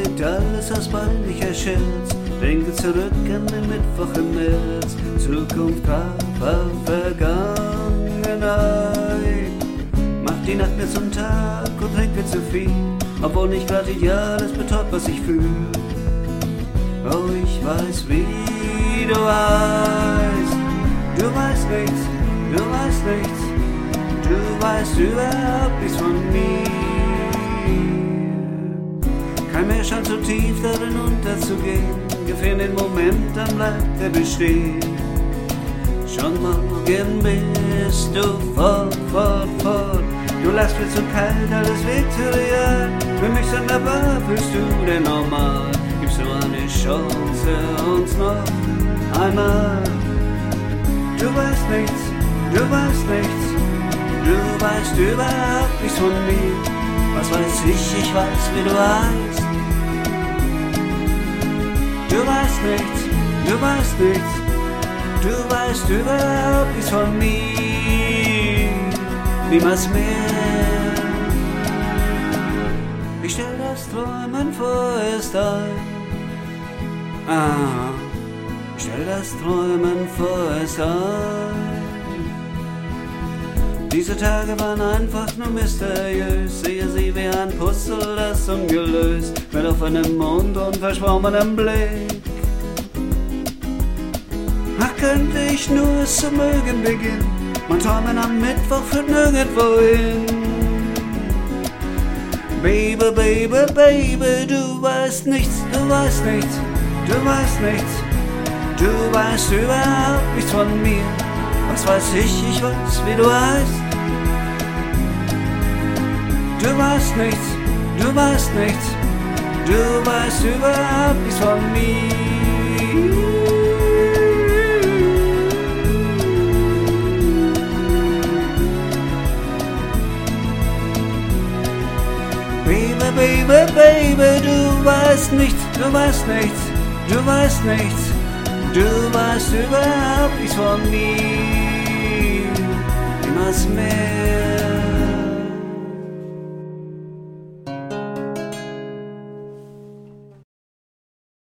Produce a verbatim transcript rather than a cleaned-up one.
wirkt alles aus peinlicher Scherz. Denke zurück an den Mittwoch im März. Zukunft war Vergangenheit. Mach die Nacht mir zum Tag und trinke zu viel, obwohl nicht grad ideal ist, betäubt, was ich fühl. Oh, ich weiß, wie du weißt. Du weißt nichts, du weißt nichts. Du weißt überhaupt nichts von mir. Kein Meer scheint so tief darin unterzugehen. Gefähr den Moment, dann bleibt er bestehen. Schon morgen bist du fort, fort, fort. Du lässt mir zu kalt, alles viktorial. Für mich sonderbar, fühlst du denn normal? Gibst du eine Chance uns noch einmal? Du weißt nichts, du weißt nichts. Du weißt überhaupt nichts von mir. Was weiß ich, ich weiß, wie du heißt. Du weißt nichts, du weißt nichts. Du weißt überhaupt nichts von mir. Niemals mehr. Ich stell das Träumen vorerst ein. Ah, ich stell das Träumen vorerst ein. Diese Tage waren einfach nur mysteriös. Sehe sie wie ein Puzzle, das ungelöst, mit offenem Mund und verschwommenem Blick. Ach, könnte ich nur es zu mögen beginnen. Mein Träumen am Mittwoch führt nirgendwo hin. Baby, Baby, Baby, du weißt nichts, du weißt nichts, du weißt nichts. Du weißt überhaupt nichts von mir. Was weiß ich, ich weiß, wie du heißt. Du weißt nichts, du weißt nichts. Du weißt überhaupt nichts von mir. Baby, Baby, Baby, du weißt nichts, du weißt nichts, du weißt nichts. Du weißt überhaupt nichts von mir. Niemals mehr.